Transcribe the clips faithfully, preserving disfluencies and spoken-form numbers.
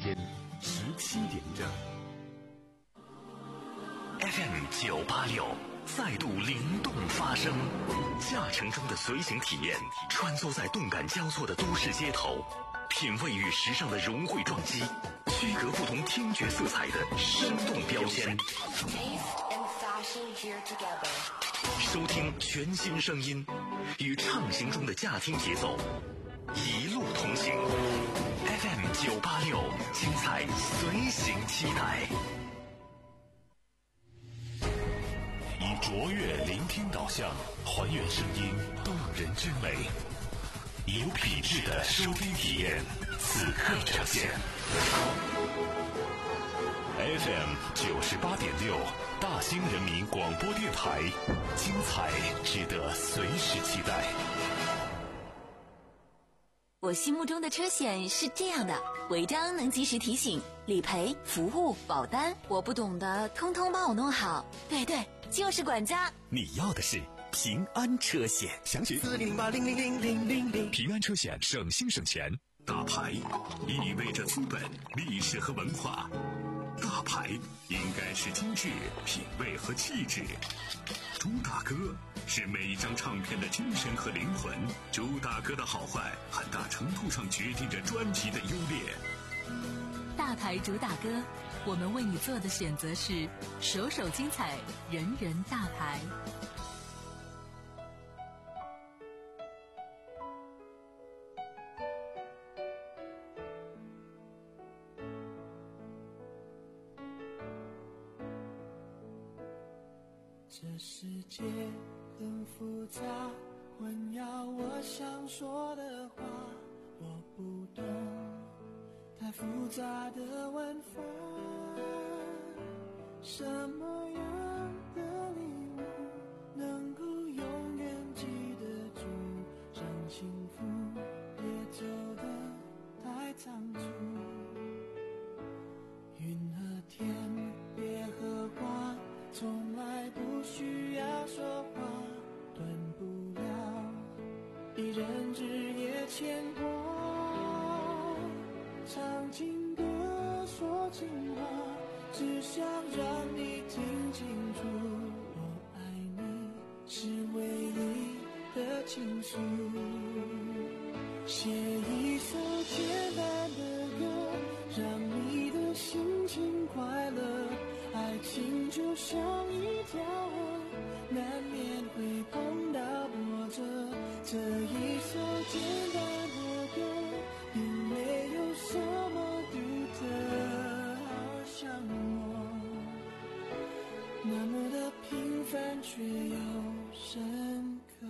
间十七点整。 F M 九八六再度灵动发声，驾乘中的随行体验，穿梭在动感交错的都市街头，品味与时尚的融汇撞击，区隔不同听觉色彩的生动标签。收听全新声音，与畅行中的驾听节奏，一路同行。F M 九八六，精彩随行期待。以卓越聆听导向，还原声音动人之美，有品质的收听体验，此刻呈现。F M 九十八点六，大兴人民广播电台，精彩值得随时期待。 我心目中的车险是这样的：违章能及时提醒，理赔、服务、保单，我不懂的通通帮我弄好。对对，就是管家。 你要的是平安车险，详询四零零八零零零零零零。平安车险，省心省钱。大牌意味着资本、历史和文化，大牌应该是精致、品味和气质。朱大哥是每一张唱片的精神和灵魂，朱大哥的好坏很大程度上决定着专辑的优劣。 大牌主打歌，我们为你做的选择是首首精彩，人人大牌。 这世界很复杂，混淆我想说的话，我不懂太复杂的玩法。什么样的礼物能够永远记得住，让幸福别走得太仓促。云和天别和花，从来不需要说话，断不了一人日夜牵挂。唱情歌说情话，只想让你听清楚，我爱你是唯一的倾诉。写一首简单的歌，让你的心情快乐。爱情就像一条河，难免会碰到波折。这一首简单的歌，并没有什么独特，好像我那么的平凡却又深刻。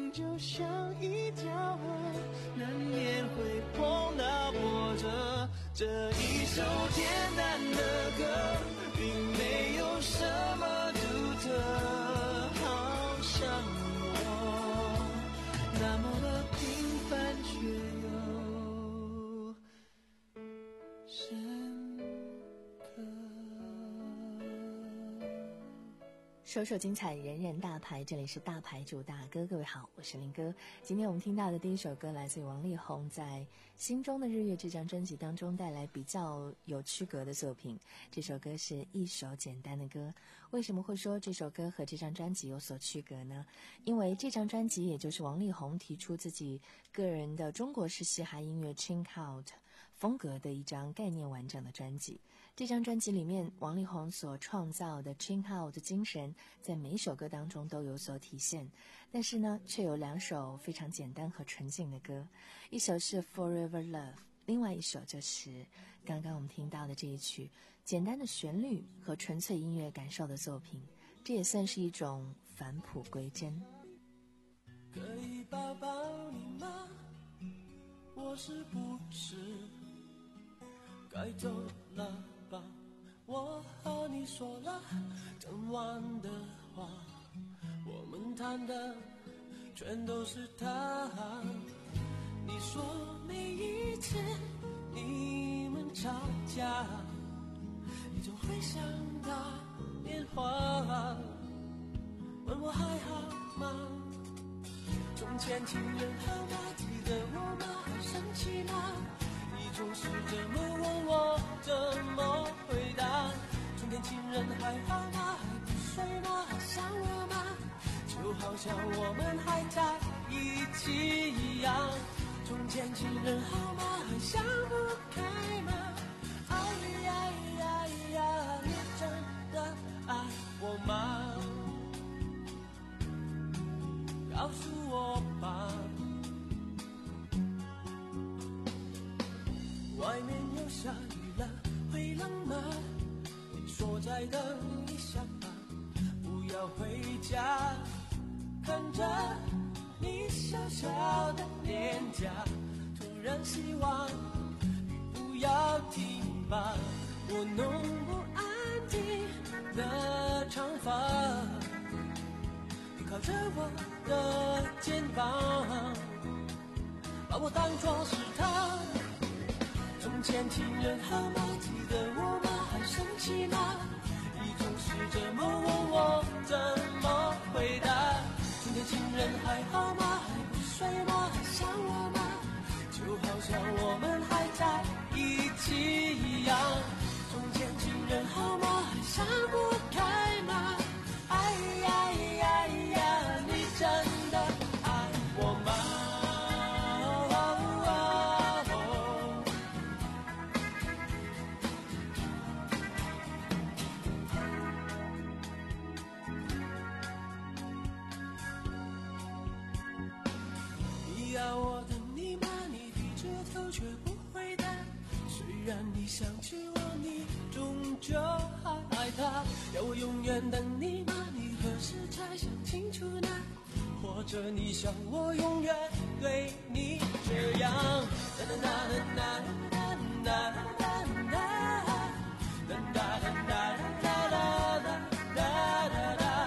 情就像一条河，难免会碰到波折。这一首简单的歌，并没有什么独特，好像我那么的平凡，却又深刻。 首首精彩，人人大牌，这里是大牌主大歌，各位好，我是林哥。今天我们听到的第一首歌来自于王力宏在《心中的日月》这张专辑当中带来比较有区隔的作品，这首歌是一首简单的歌。为什么会说这首歌和这张专辑有所区隔呢？因为这张专辑也就是王力宏提出自己个人的中国式嘻哈音乐 Chill Out 风格的一张概念完整的专辑。这张专辑里面王力宏所创造的 Chill Out 的精神在每一首歌当中都有所体现，但是呢却有两首非常简单和纯净的歌，一首是 Forever Love， 另外一首就是刚刚我们听到的这一曲，简单的旋律和纯粹音乐感受的作品，这也算是一种返璞归真。 可以抱抱你吗？我是不是该走了吧？我和你说了整晚的话，我们谈的全都是他。你说每一次你们吵架，你总会想打电话问我还好吗？从前情人好吗？记得我吗？生气吗？你总是这么问我，怎么回答？从前情人还好吗？还不睡吗？还想我吗？就好像我们还在一起一样。从前情人好吗？还想不开吗？哎呀呀呀，你真的爱我吗？告诉我吧。外面又下雨了，会冷吗？你说再等一下吧，不要回家。看着你小小的脸颊，突然希望雨不要停吧。我弄不安静的长发，你靠着我的肩膀，把我当作是他。从前情人好吗？记得我吗？还生气吗？你总是这么问我，怎么回答？从前情人还好吗？还不睡吗？还想我吗？就好像我们还在一起一样。从前情人好吗？还想不开吗？哎呀呀呀，你真的爱我吗？我等你吗？你低着头却不回答。虽然你想起我，你终究还爱他。要我永远等你吗？你何时才想清楚呢？或者你想我永远对你这样？哒哒哒哒哒哒哒哒哒哒哒哒哒哒哒。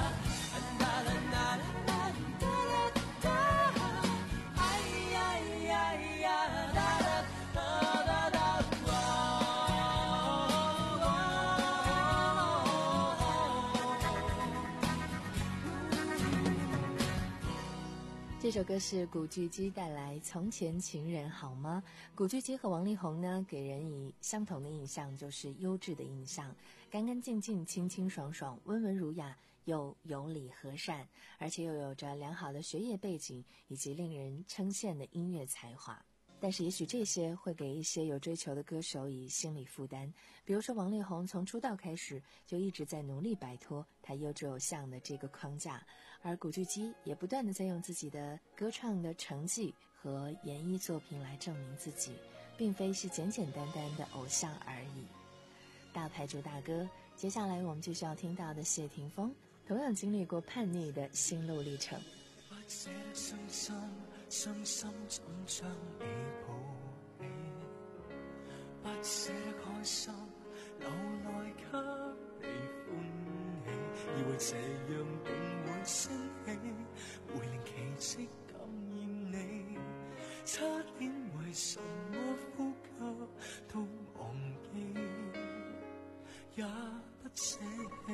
这首歌是古巨基带来《从前情人好吗》。古巨基和王力宏呢，给人以相同的印象，就是优质的印象，干干净净、清清爽爽、温文儒雅，又有礼和善，而且又有着良好的学业背景以及令人称羡的音乐才华。但是也许这些会给一些有追求的歌手以心理负担，比如说王力宏从出道开始就一直在努力摆脱他优质偶像的这个框架，而古巨基也不断的在用自己的歌唱的成绩和演艺作品来证明自己，并非是简简单单的偶像而已。大牌主大哥，接下来我们就需要听到的谢霆锋同样经历过叛逆的心路历程。 把捨得傷心，傷心怎將你抱起？不捨得開心，留來給你歡喜，以為這樣定會升起，會令奇蹟感染你。差點為什麼呼吸都忘記，也不捨棄。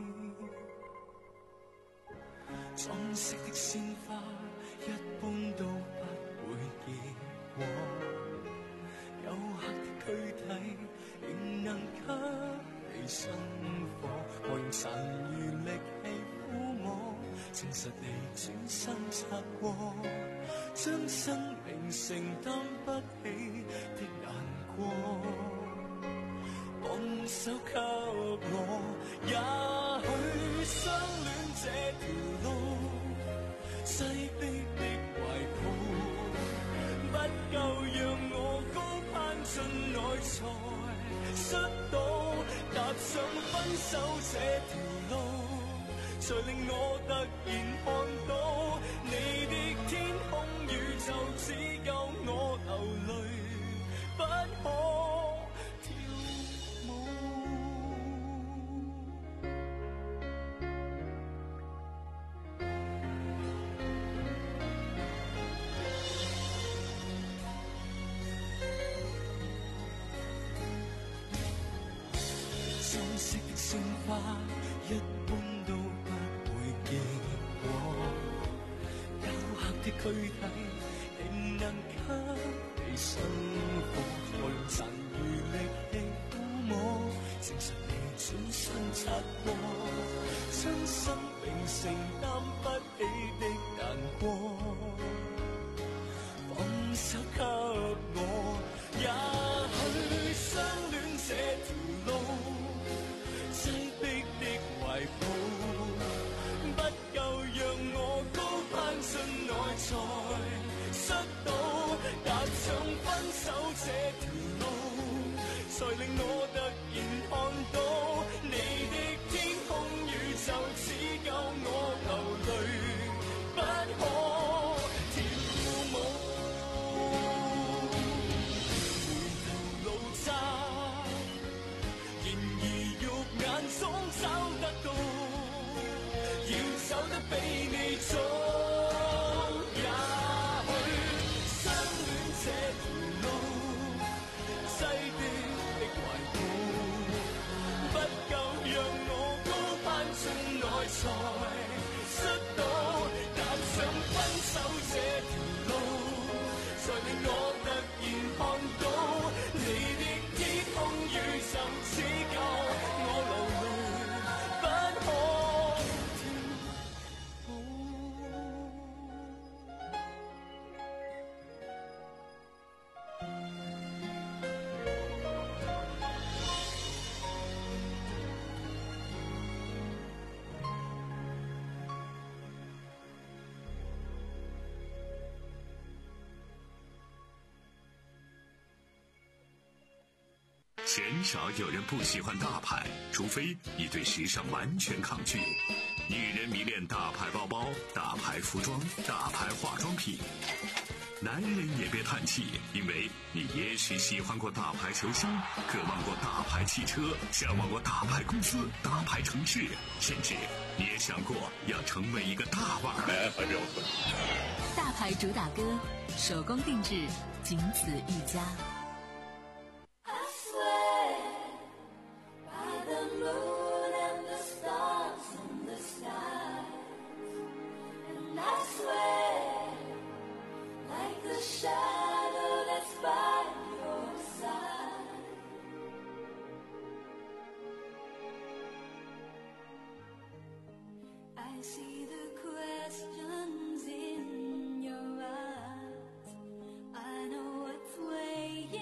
裝飾的鮮花一般都不會結果，有黑的軀體仍能給你生火，我用殘餘力氣撫摸，證實你轉身擦過，將生命承擔不起的難過，放手給我，也許相戀這條路，擠迫的懷抱，不夠讓我高攀進內才摔倒，踏上分手這條路，才令我突然看到，你的天空宇宙只夠我流淚，不可跳舞。裝飾的鮮花一般都不會結果，幽黑的軀體仍能給你生火，我用殘餘力氣撫摸，證實你轉身擦過，將生命承擔不起的難過，放手給我，也許相戀這條路，擠迫的懷抱，不夠讓我高攀進內才摔倒，踏上分手這條路，才令我突然看到，你的天空宇宙只夠我流淚，不可跳舞。回頭路窄，然而肉眼總找得到，要走得比你早。也許相戀這條路，擠迫的懷抱，不夠讓我高攀進內才摔倒，踏上分手這條路，才令我突然看到，你的天空宇宙只夠我流淚，不可跳舞。 鲜少有人不喜欢大牌，除非你对时尚完全抗拒。女人迷恋大牌包包、大牌服装、大牌化妆品。男人也别叹气，因为你也许喜欢过大牌球星，渴望过大牌汽车，向往过大牌公司、大牌城市，甚至你也想过要成为一个大腕儿。 大牌主打歌，手工定制，仅此一家。 I see the questions in your eyes. I know what's weighing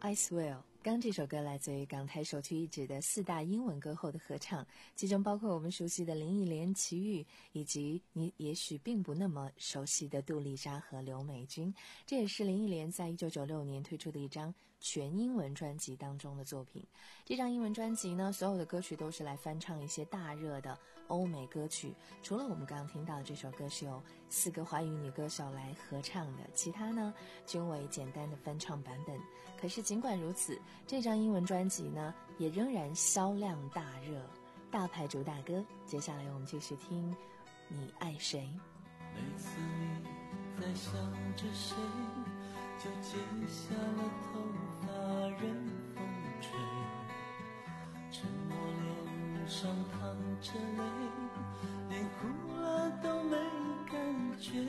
Ice Will。刚这首歌来自于港台首屈一指的四大英文歌后的合唱，其中包括我们熟悉的林忆莲、齐豫，以及你也许并不那么熟悉的杜丽莎和刘美君。这也是林忆莲在一九九六年推出的一张全英文专辑当中的作品。这张英文专辑呢，所有的歌曲都是来翻唱一些大热的欧美歌曲，除了我们刚刚听到的这首歌是由四个华语女歌手来合唱的，其他呢均为简单的翻唱版本。可是尽管如此，这张英文专辑呢也仍然销量大热，大牌主打歌。接下来我们继续听你爱谁。 每次你在想着谁，就解下了头发任风吹，沉默脸上淌着泪，连哭了都没感觉。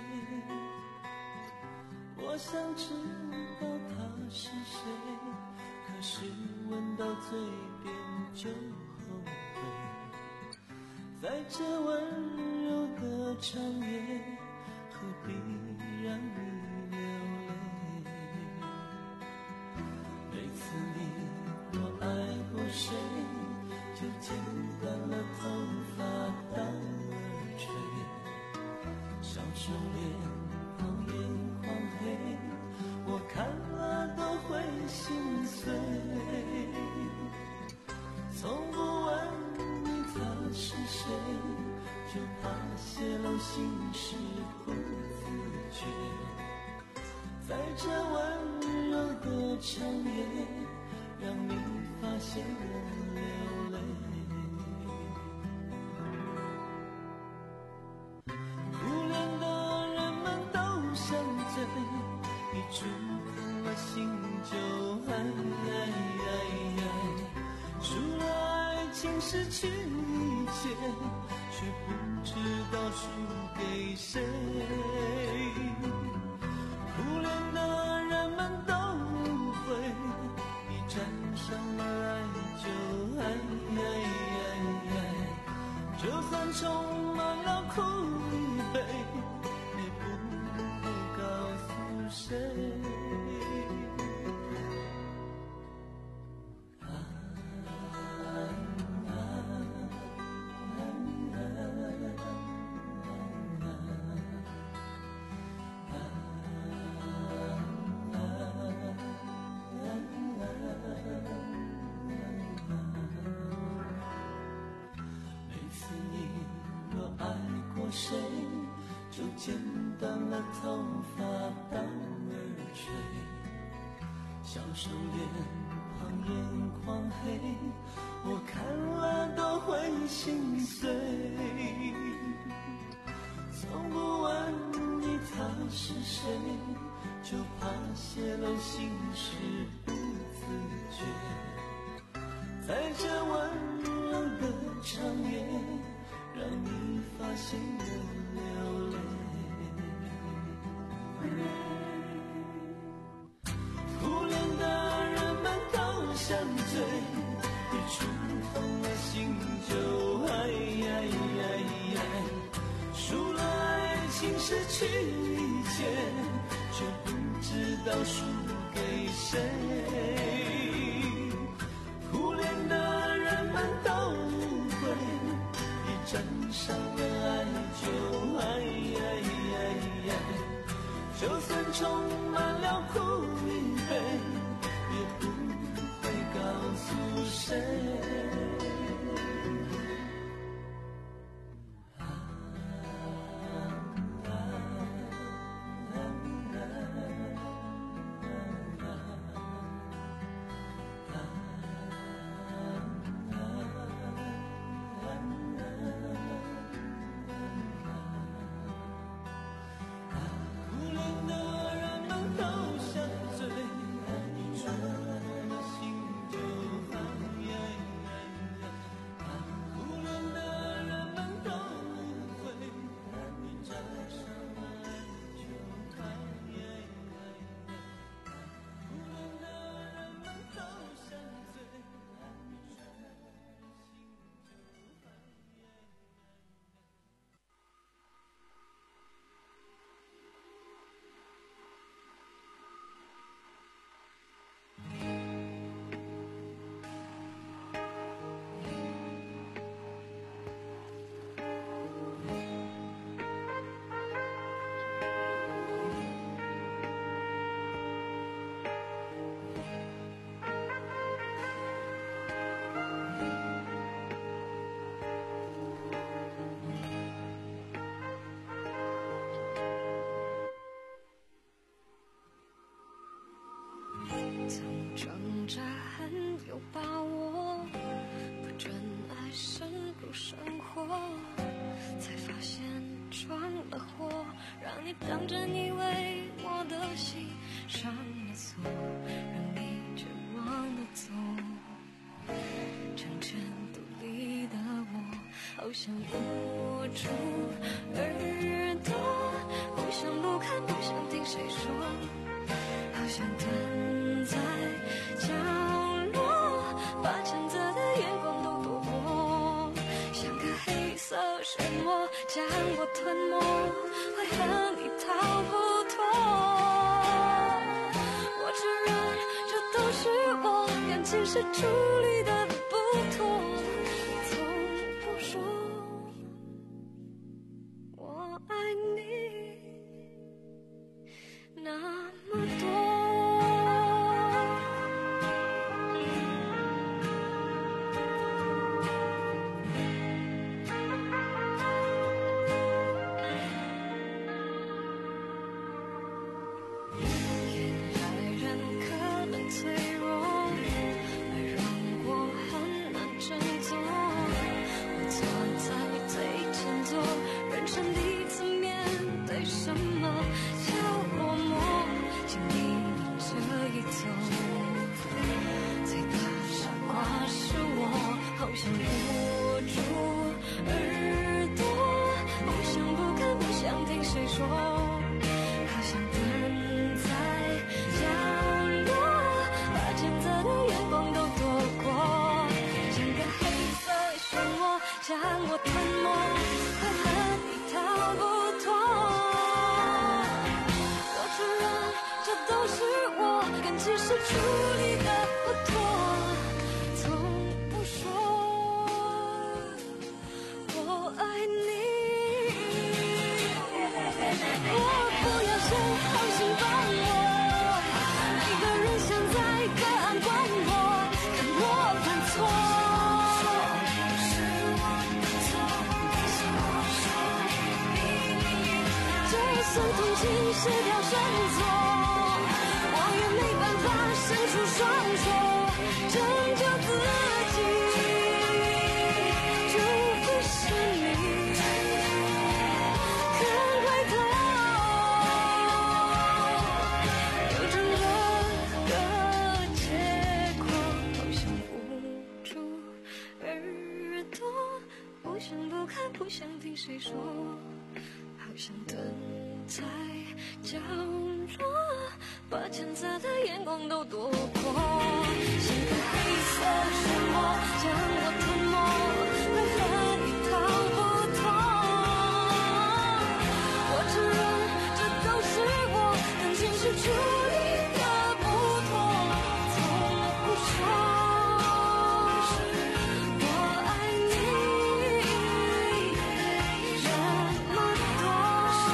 我想知道他是谁，可是闻到嘴边就后悔。在这温柔的长夜，何必让你流泪？每次你若爱过谁，就剪断了头发当耳垂，小手脸旁眼眶黑，我看了都会心碎。从不问你他是谁，就怕泄露心事不自觉。在这温柔的长夜，让你发现我流泪。苦恋的人们都想醉，一触碰了心就爱爱爱爱，输了爱情失去一切，却不知道输给谁。苦恋的人们都误会，一沾上了爱就爱爱爱爱，就算充满了苦与悲，也不会告诉谁。谁就剪断了头发当耳垂，小手脸旁眼眶黑，我看了都会心碎。从不问你他是谁，就怕泄露心事不自觉。在这温柔的长夜，让你发现我流泪。苦恋的人们都想醉，一触碰了心就爱爱爱爱，输了爱情失去一切，却不知道输给谁。苦恋的人们都误会，一沾上了爱就爱爱爱爱，就算充满了苦与悲，也不会告诉谁。 你当真以为我的心上了锁，让你绝望的走。成全独立的我，好想捂住耳朵，不想不看，不想听谁说，好想蹲在角落，把谴责的眼光都躲过，像个黑色漩涡将我吞没，为何你逃不脱？我承认这都是我感情是处理的不妥，从不说我爱你那么多。将我吞没，为何你逃不脱？我承认这都是我感情是处理的不妥，从不说我爱你。我不要谁好心帮我，一个人想在隔岸观火，看我犯错。像同情是条绳索，我也没办法伸出双手拯救自己，除非是你肯回头，有整个的结果，好想捂住耳朵，不想不看，不想听谁说，好想等在角落，把谴责的眼光都躲过，像个黑色漩涡将我吞没，为何你逃不脱？我承认这都是我感情是处理的不妥，从不说我爱你那么多。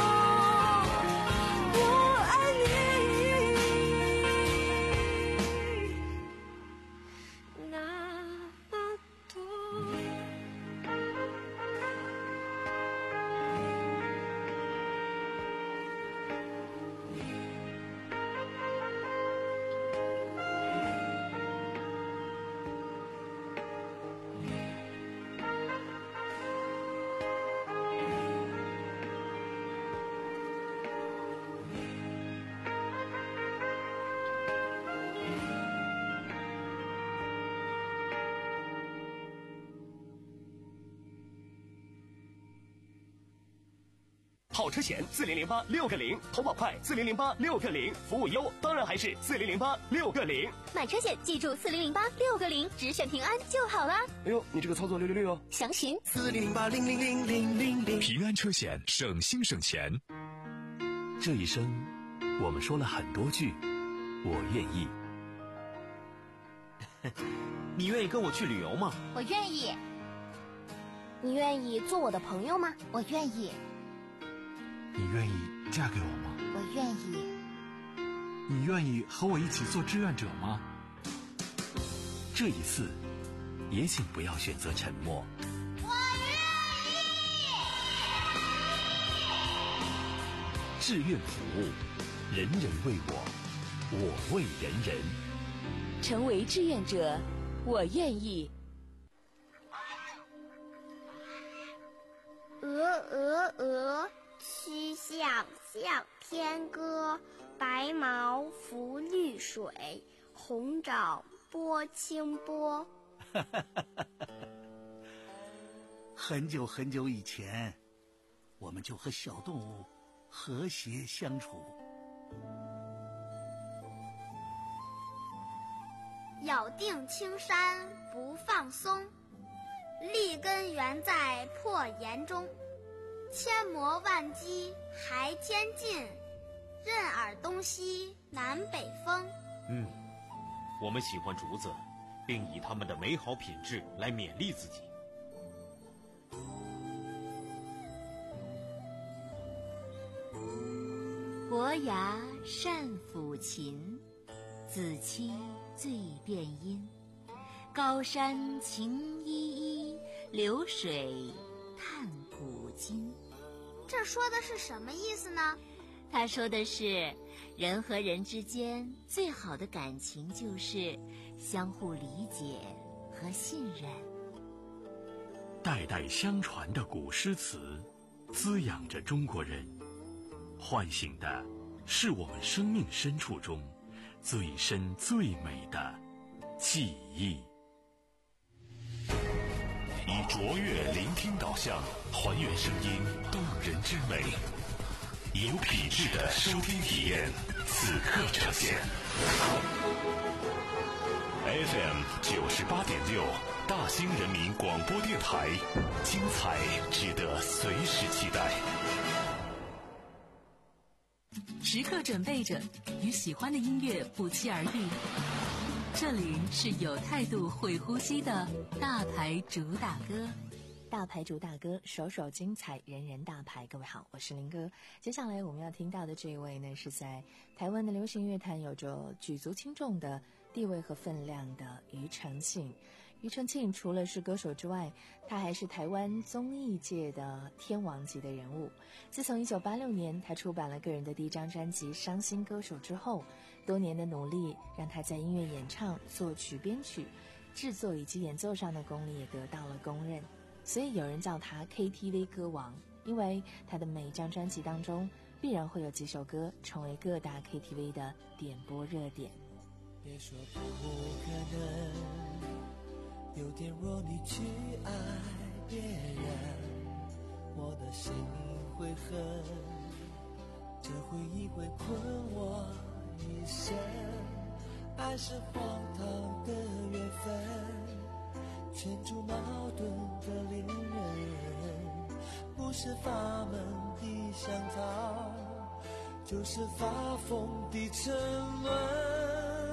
好车险四零零八六个零，投保快四零零八六个零，服务优当然还是四零零八六个零。 买车险记住四零零八六个零，只选平安就好啦。 哎呦，你这个操作六六六哦！ 详询四零零八零零零零零零。 平安车险，省心省钱。 这一生，我们说了很多句“我愿意”。 你愿意跟我去旅游吗？ 我愿意。你愿意做我的朋友吗？我愿意。 你愿意嫁给我吗？ 我愿意。 你愿意和我一起做志愿者吗？ 这一次，也请不要选择沉默。 我愿意。 志愿服务，人人为我，我为人人。 成为志愿者，我愿意。 鹅鹅鹅，曲项向天歌，白毛浮绿水，红掌拨清波。 很久很久以前，我们就和小动物和谐相处。 咬定青山不放松，立根原在破岩中。千磨万击还天进，任尔东西南北风。 嗯，我们喜欢竹子，并以它们的美好品质来勉励自己。 伯牙善抚琴，子期最辨音。高山晴依依，流水叹古今。 这说的是什么意思呢？ 他说的是，人和人之间最好的感情就是相互理解和信任。 代代相传的古诗词，滋养着中国人，唤醒的是我们生命深处中最深最美的记忆。 以卓越聆听导向，还原声音动人之美，有品质的收听体验，此刻呈现。F M 九十八点六，大兴人民广播电台，精彩值得随时期待。 时刻准备着，与喜欢的音乐不期而遇。这里是有态度、会呼吸的大牌主打歌。 大牌主打歌，首首精彩，人人大牌。各位好，我是林哥。接下来我们要听到的这一位呢，是在台湾的流行乐坛有着举足轻重的地位和分量的庾澄庆。庾澄庆除了是歌手之外，他还是台湾综艺界的天王级的人物。自从一九八六年他出版了个人的第一张专辑《伤心歌手》之后，多年的努力让他在音乐演唱、作曲、编曲、制作以及演奏上的功力也得到了公认。所以有人叫他 K T V 歌王，因为他的每一张专辑当中必然会有几首歌成为各大 K T V 的点播热点。 别说不可能，有天若你去爱别人，我的心会恨，这回忆会困我一生。爱是荒唐的缘分，圈出矛盾的恋人，不是法门的香草，就是发疯的沉沦。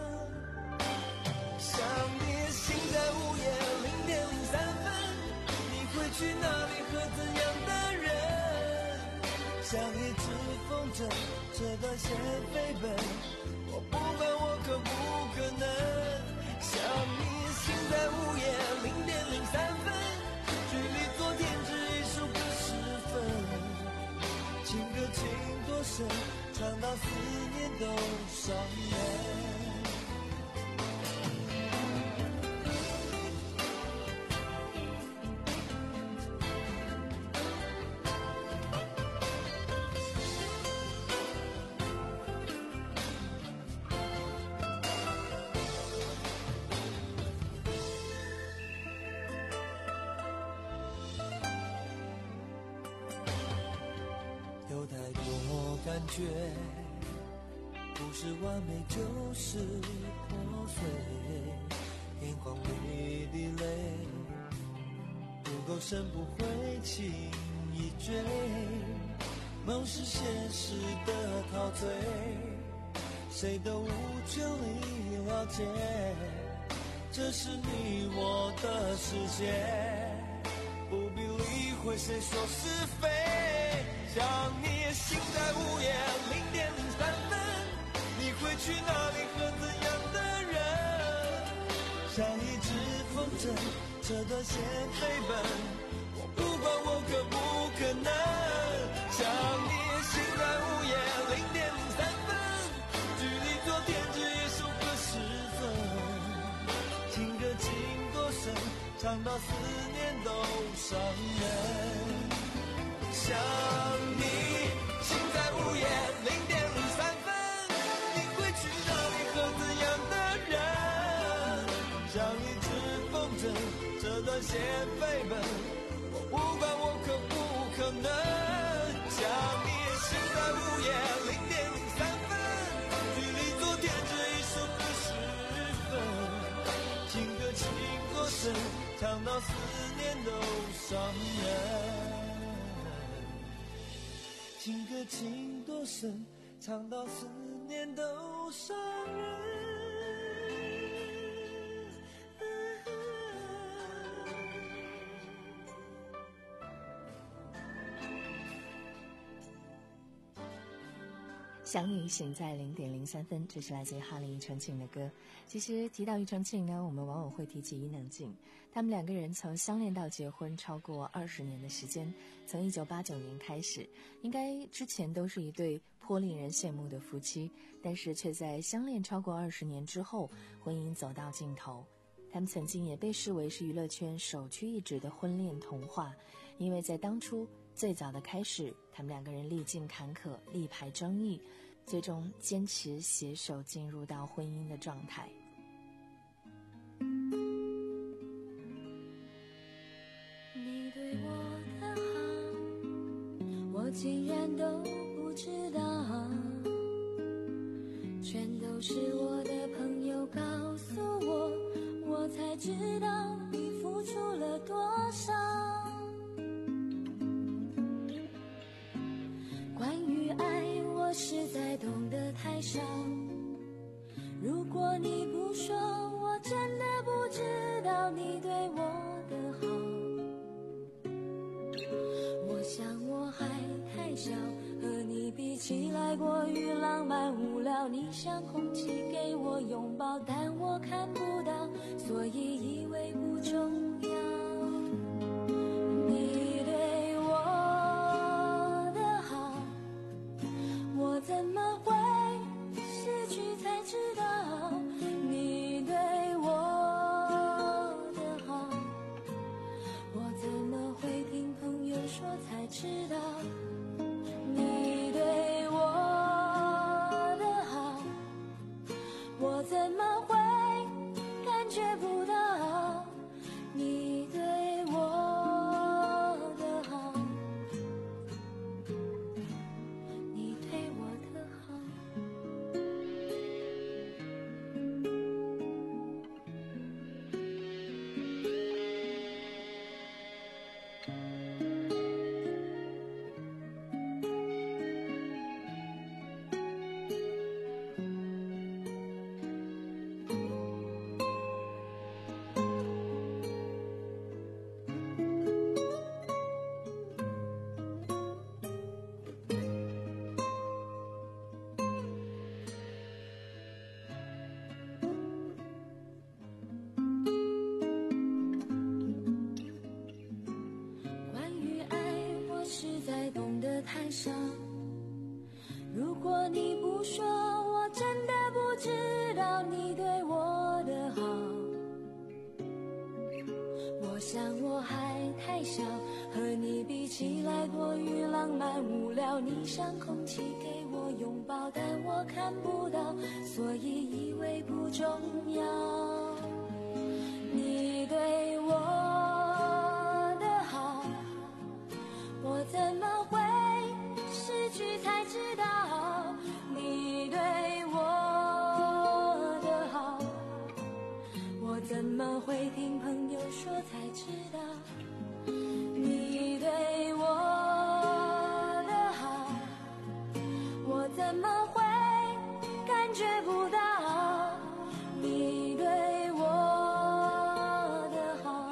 想你心在午夜零点零三分，你会去哪里和怎样的人？像一只风筝，这段线飞奔，我不管我可不可能。想你心在午夜零点零三分，距离昨天只一首歌时分，情歌情多深，唱到思念都伤人。有太多感觉，不是完美就是破碎，眼眶里的泪不够深，不会轻易追，梦是现实的陶醉，谁都无权利了解，这是你我的世界，不必理会谁说是非。想你心在午夜零点零三分，你会去哪里和怎样的人？像一只风筝，这段线飞奔，我不管我可不可能。想你心在午夜零点零三分，距离昨天只一首歌时分，情歌情多深，唱到思念都伤人。想你心在午夜先飞奔，我不管我可不可能，想你现在午夜零点零三分，距离昨天这一首歌十分，情歌情多深，唱到思念都伤人，情歌情多深，唱到思念都伤人。 想你醒在零点零三分，这是来自于哈林庾澄庆的歌。其实提到庾澄庆呢，我们往往会提起伊能静，他们两个人从相恋到结婚超过二十年的时间，从一九八九年开始，应该之前都是一对颇令人羡慕的夫妻，但是却在相恋超过二十年之后，婚姻走到尽头。他们曾经也被视为是娱乐圈首屈一指的婚恋童话，因为在当初最早的开始，他们两个人历尽坎坷，力排争议，最终坚持携手进入到婚姻的状态。 你对我的好，我竟然都不知道，全都是我的朋友告诉我，我才知道你付出了多少。关于爱，我实在懂得太少，如果你不说，我真的不知道你对我的好。我想我还太小，和你比起来过于浪漫无聊，你像空气给我拥抱，但我看不到，所以以为不重要。你对我的好，我怎么会失去才知道？你对我的好，我怎么会听朋友说才知道？你对我的好，我怎么会感觉不到？你对我的好，你对我的好。关于爱，我实在懂得太少，如果你不说，我真的不知道你对我的好。我想我还太小，和你比起来过于浪漫无聊，你像空气给我拥抱，但我看不到，所以以为不重要。你对我的好，我怎么会失去才知道？你对我的好，我怎么会听朋友说才知道？你对我的好，我怎么会感觉不到？你对我的好，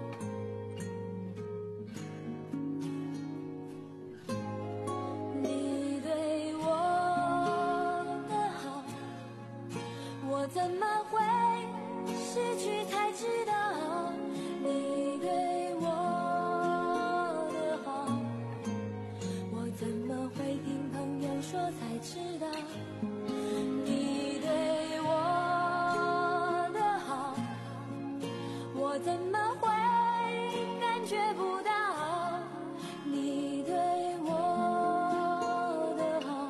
你对我的好，我怎么会失去才知道？你对我的好，我怎么会听朋友说才知道？你对我的好，我怎么会感觉不到？你对我的好，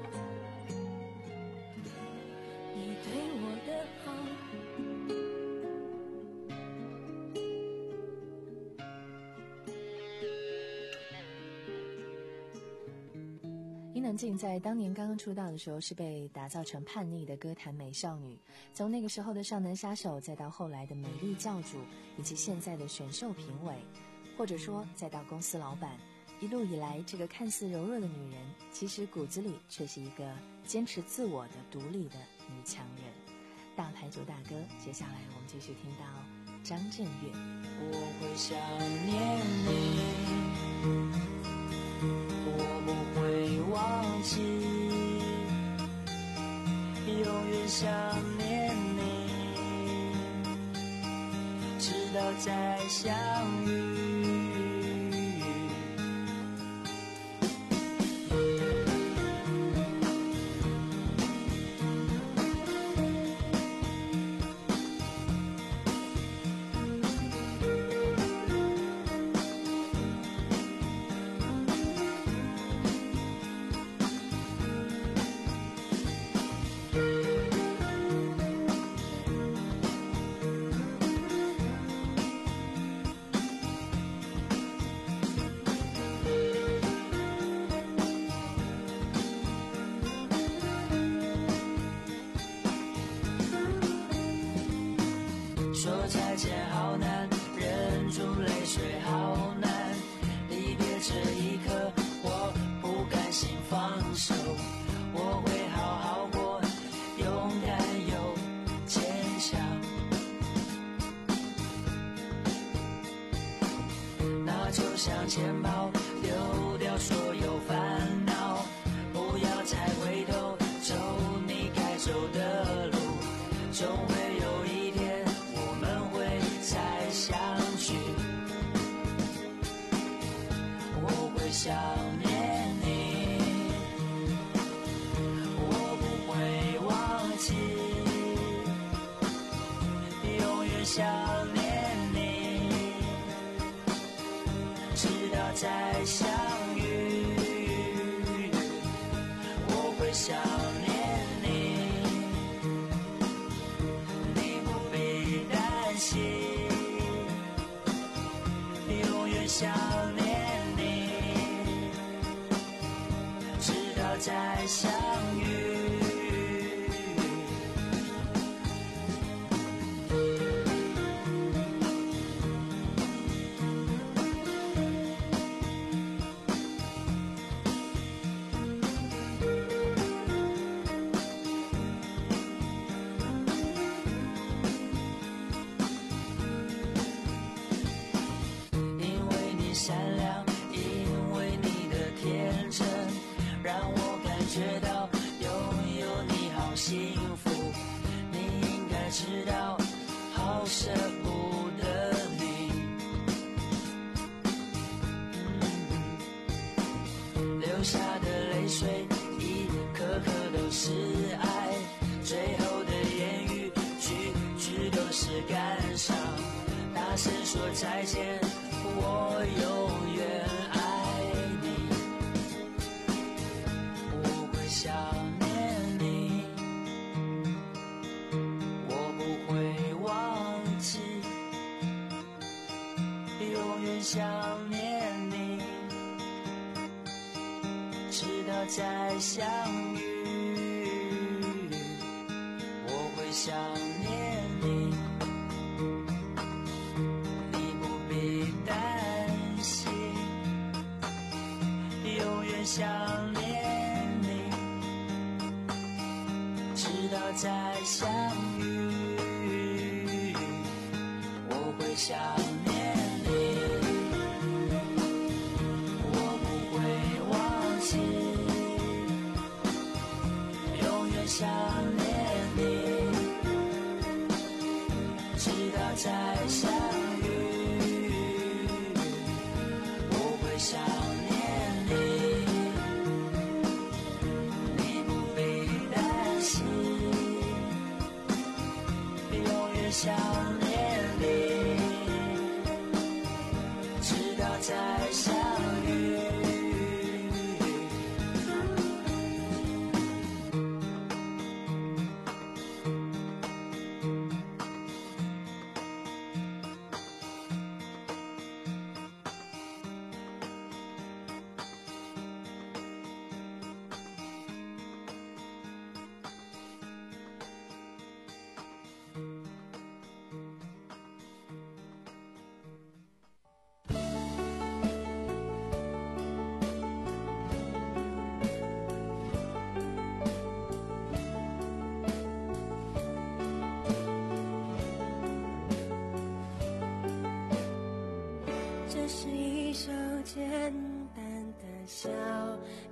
你对我的好。 伊能静在当年刚刚出道的时候是被打造成叛逆的歌坛美少女，从那个时候的少男杀手，再到后来的美丽教主，以及现在的选秀评委，或者说再到公司老板，一路以来，这个看似柔弱的女人，其实骨子里却是一个坚持自我的独立的女强人。大牌主大哥，接下来我们继续听到张震岳。 我会想念你，我不会忘记，永远想念你，直到再相遇。说再见好难，忍住泪水好难，离别这一刻我不甘心放手，我会好好过，勇敢又坚强。那就像钱包，丢掉所有烦恼，不要再回头，走你该走的路，总会有一天再相聚。我会想念你，我不会忘记，永远想念你，直到再相遇。我会想念你，你不必担心，想念你，直到再相遇。善良，因为你的天真，让我感觉到拥有你好幸福。你应该知道，好舍不得你。嗯、流下的泪水，一颗颗都是爱，最后的言语，句句都是感伤。大声说再见，我永远爱你，我会想念你，我不会忘记，永远想念你，直到再相遇。我会想念你，想念你，直到再相遇。我会想念你，我不会忘记，永远想念你，直到再相遇。我会想念你，想念你，直到再相遇。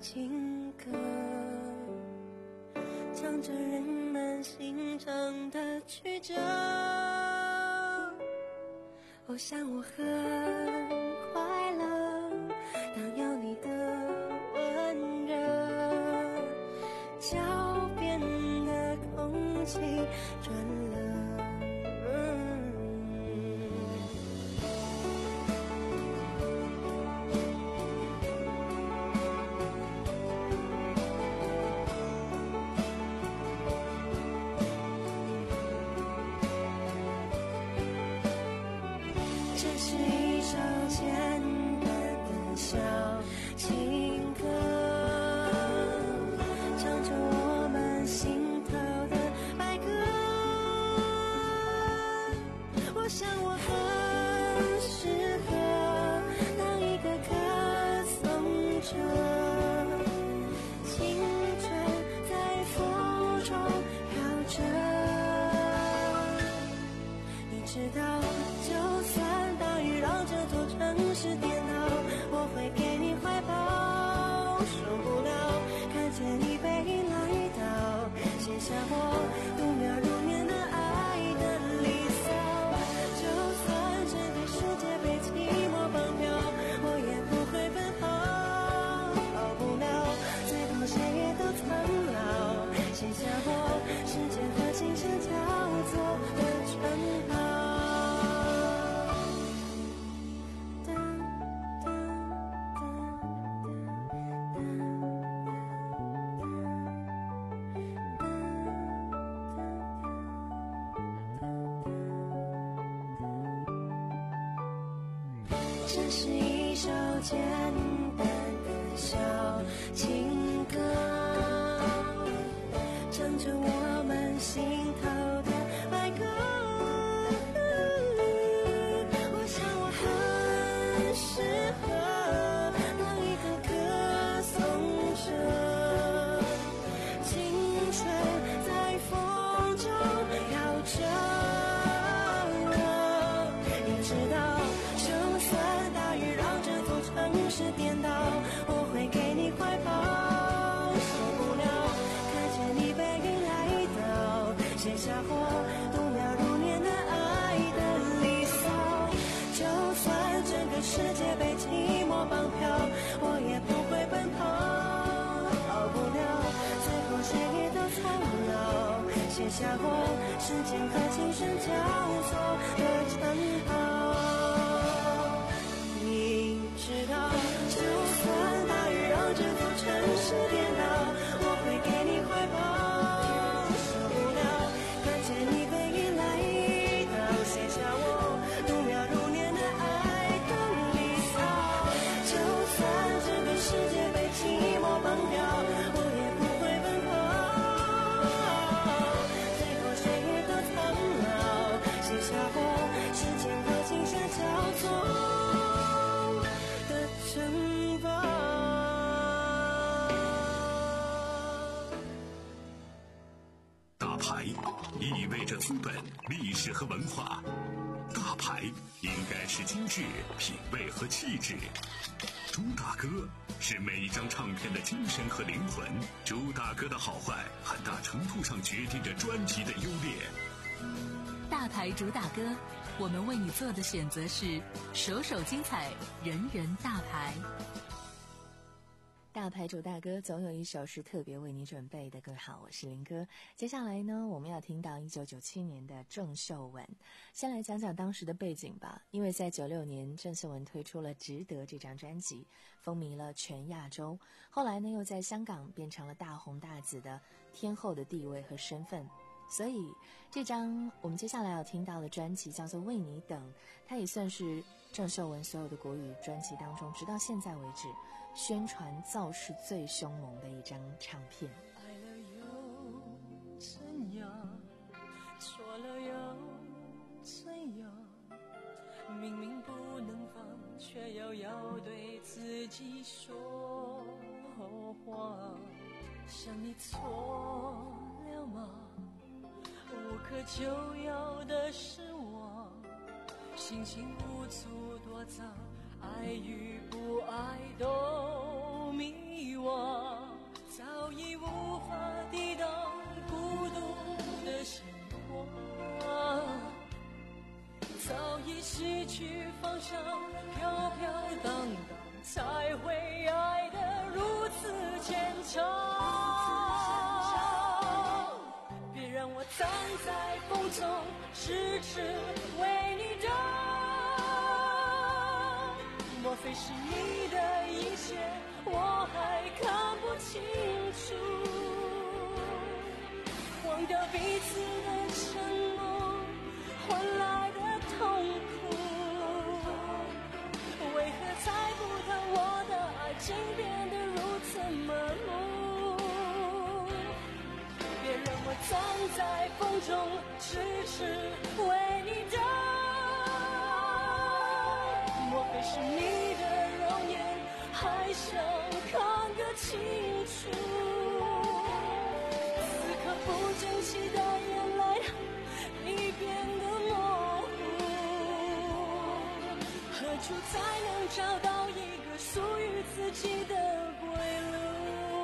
情歌，唱着人们心肠的曲折。我想我很快乐，当有你的温热，脚边的空气转了。这是一首简单的小情歌，唱着我们心头的爱歌。我想我很适合当一个歌颂者，青春在风中飘着。你知道就算大雨让这座城市颠倒，我会给你怀抱，受不了看见你背影来到，写下我度秒如年的爱的离骚。就算整个世界被寂寞绑票，我也不会奔跑，逃不了最后谁也都苍老，写下我时间和琴声交错的称号。知道就算大雨让这座城市颠倒，我会给你怀抱，受不了看见你背影来到，写下我度秒如年的爱的离骚。就算这个世界被寂寞绑票，我也不会奔跑，最后谁也都苍老，写下我时间和琴声交错城堡。 大牌意味着资本、历史和文化，大牌应该是精致、品味和气质。朱大哥是每一张唱片的精神和灵魂，朱大哥的好坏很大程度上决定着专辑的优劣。 大牌主打歌，我们为你做的选择是首首精彩，人人大牌。 大牌主大歌总有一首是特别为你准备的。各位好，我是林哥。接下来呢，我们要听到一九九七年的郑秀文。先来讲讲当时的背景吧。因为在九六年，郑秀文推出了《值得》这张专辑，风靡了全亚洲。后来呢，又在香港变成了大红大紫的天后的地位和身份。所以这张我们接下来要听到的专辑叫做《为你等》，它也算是郑秀文所有的国语专辑当中直到现在为止宣传造势最凶猛的一张唱片。 爱了又怎样，错了又怎样，明明不能放，却又要对自己说谎。想你错了吗？无可救药的失望，心情无处躲藏，爱与不爱都迷惘，早已无法抵挡孤独的生活，早已失去方向，飘飘荡荡，才会爱得如此牵肠。别让我站在风中，痴痴为你等，莫非是你的一切我还看不清楚，忘掉彼此的承诺换来的痛苦，为何猜不透我的爱情变得如此麻木？别让我站在风中，痴痴为你等，莫非是你的容颜还想看个清楚？此刻不争气的眼泪已变得模糊，何处才能找到一个属于自己的归路？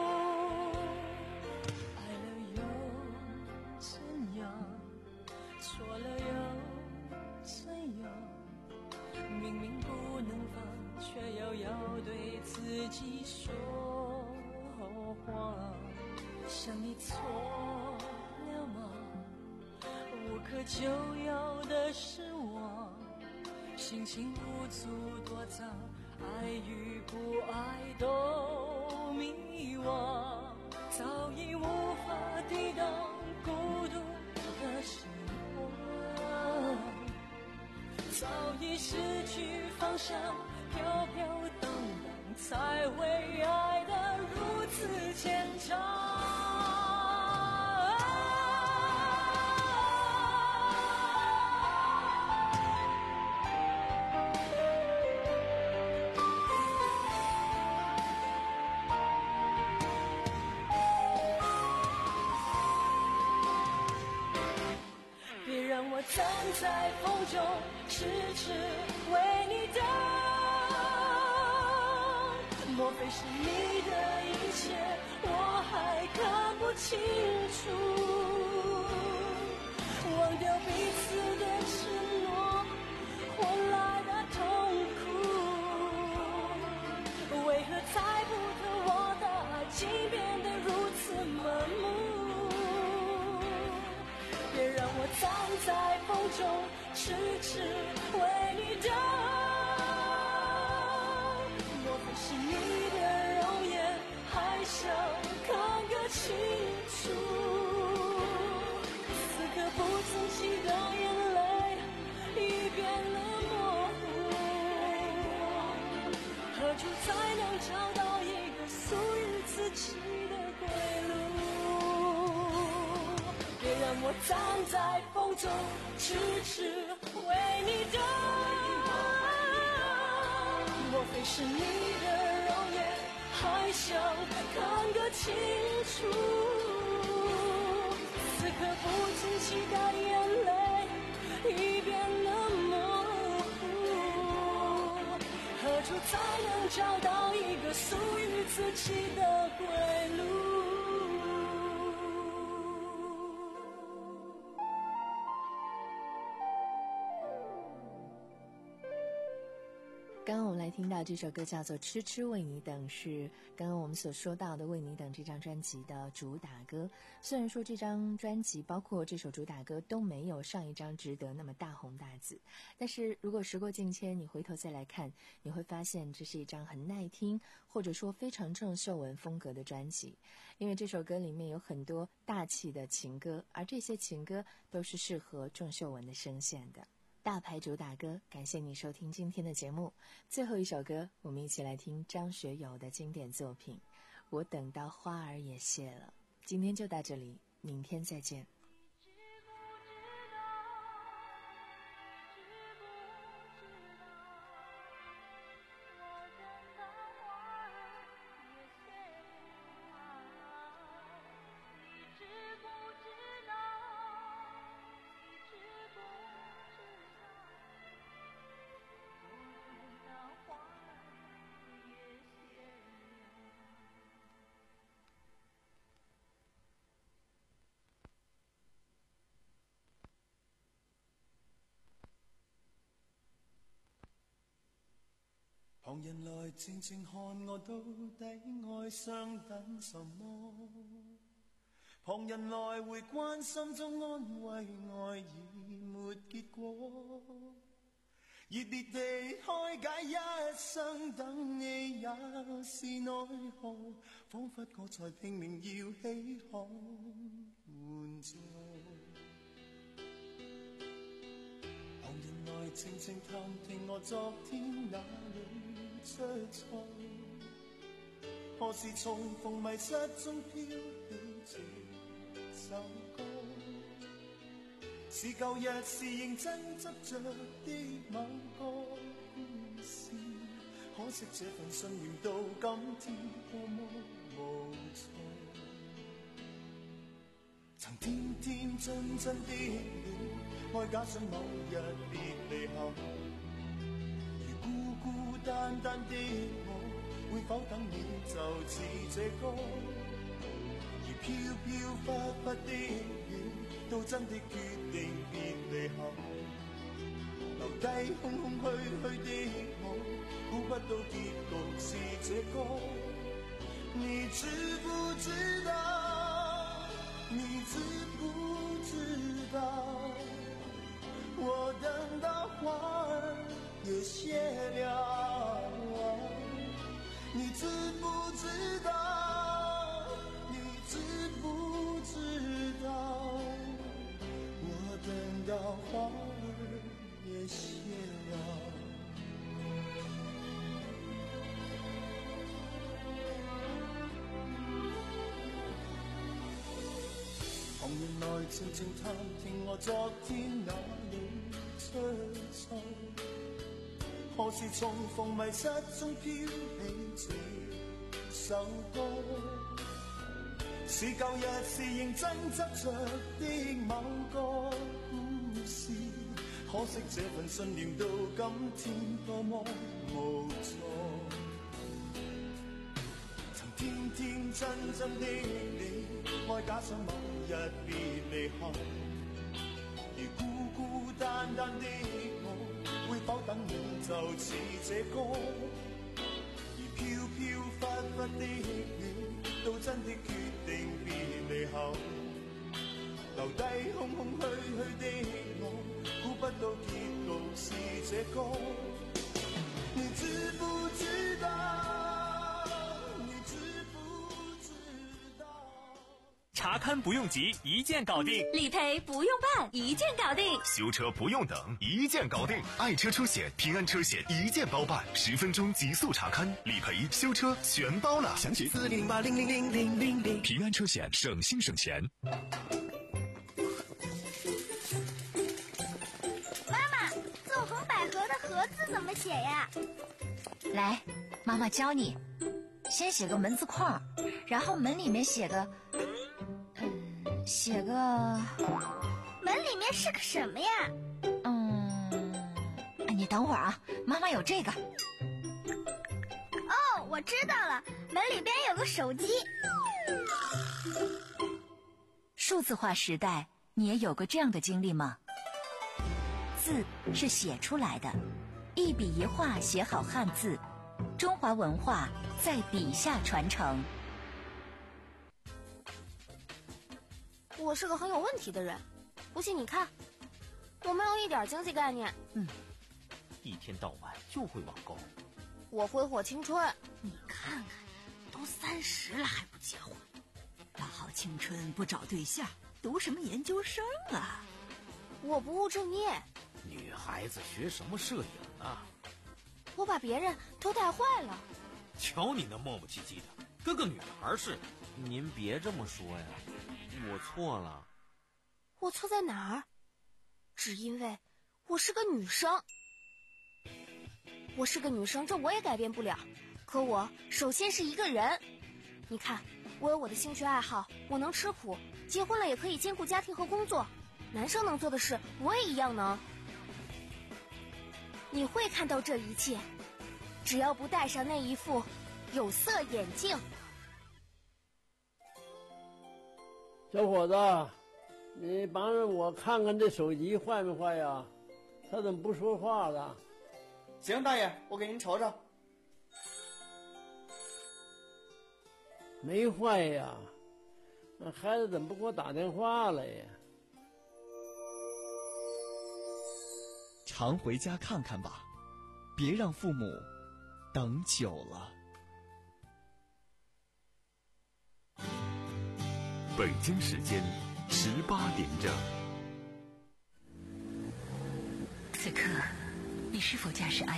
爱了又怎样，错了又怎样？明明不能放，却又要对自己说谎。想你错了吗？无可救药的失望，心情无助躲藏，爱与不爱都迷惘，早已无法抵挡孤独的生活，早已失去方向，飘飘荡荡，才会爱得如此牵肠。别让我站在风中，痴痴为你等，莫非是你的一切我还看不清楚，忘掉彼此的承诺换来的痛苦，为何猜不透我的爱情变得如此麻木？别让我站在风中，痴痴为你等，莫非是你的容颜还想看个清楚？此刻不争气的眼泪已变了模糊，何处才能找到一个属于自己的归路？别让我站在风中，痴痴为你等，莫非是你的容颜还想看个清楚？此刻不争气的眼泪已变了模糊，何处才能找到一个属于自己的归路？ 刚刚我们来听到这首歌叫做《痴痴为你等》，是刚刚我们所说到的《为你等》这张专辑的主打歌。虽然说这张专辑包括这首主打歌都没有上一张值得那么大红大紫，但是如果时过境迁，你回头再来看，你会发现这是一张很耐听，或者说非常郑秀文风格的专辑。因为这首歌里面有很多大气的情歌，而这些情歌都是适合郑秀文的声线的。大牌主打歌，感谢你收听今天的节目。最后一首歌，我们一起来听张学友的经典作品《我等到花儿也谢了》。今天就到这里，明天再见。 旁人来静静看我到底爱上等什么，旁人来回关心中安慰，爱已没结果，热烈地开解一生等你也是奈何，仿佛我在拼命要起航援助，旁人来静静探听我昨天哪里出错，何时重逢迷失中飘起这首歌，是旧日是认真执着的某个故事，可惜这份信念到今天多么无措，曾天天真真的戀愛，假想某日別離後，如孤孤單單的我，會否等你就似這歌，而飄飄忽忽的雨，到真的決定別離後，留低空空虛虛的我，估不到結局是這歌，你知不知道，你知不知道，我等到花兒也謝了，你知不知道，你知不知道，我等到花兒也謝了。旁人來靜靜探聽我昨天哪裏出錯，何時重逢迷失中飄起這首歌，是舊日是認真執着的某個故事，可惜這份信念到今天多麼無助，曾天天真真的你，愛假想某日別離後，如孤孤單單的我，會否等你就似這歌，而飄飄忽忽的雨，到真的決定別離後，留低空空虛虛的我，估不到結局是這歌，你知不知道，你知不知道， 查勘不用急，一键搞定； 理赔不用办，一键搞定； 修车不用等，一键搞定。爱车车险、平安车险一键包办，十分钟极速查勘、理赔、修车全包了。详情四零零八零零零零零零。平安车险，省心省钱。 妈妈，纵横捭阖的阖字怎么写呀？ 来，妈妈教你，先写个门字框，然后门里面写个，嗯，写个， 门里面是个什么呀？ 嗯，你等会儿啊，妈妈有这个。 哦，我知道了，门里边有个手机。 数字化时代，你也有过这样的经历吗？字是写出来的，一笔一画写好汉字，中华文化在笔下传承。 我是个很有问题的人，不信你看，我没有一点经济概念。 嗯，一天到晚就会网购。 我挥霍青春。 你看看，都三十了还不结婚，大好青春不找对象，读什么研究生啊？ 我不务正业。 女孩子学什么摄影啊？ 我把别人都带坏了。 瞧你那磨磨唧唧的，跟个女孩似的。 您别这么说呀，我错了。 我错在哪儿？只因为我是个女生。我是个女生，这我也改变不了。可我首先是一个人。你看，我有我的兴趣爱好，我能吃苦，结婚了也可以兼顾家庭和工作。男生能做的事，我也一样能。你会看到这一切，只要不戴上那一副有色眼镜。 小伙子，你帮着我看看这手机坏没坏呀？他怎么不说话了？ 行，大爷，我给您瞅瞅。 没坏呀，那孩子怎么不给我打电话了呀？ 常回家看看吧，别让父母等久了。 北京时间十八点整。 此刻，你是否驾驶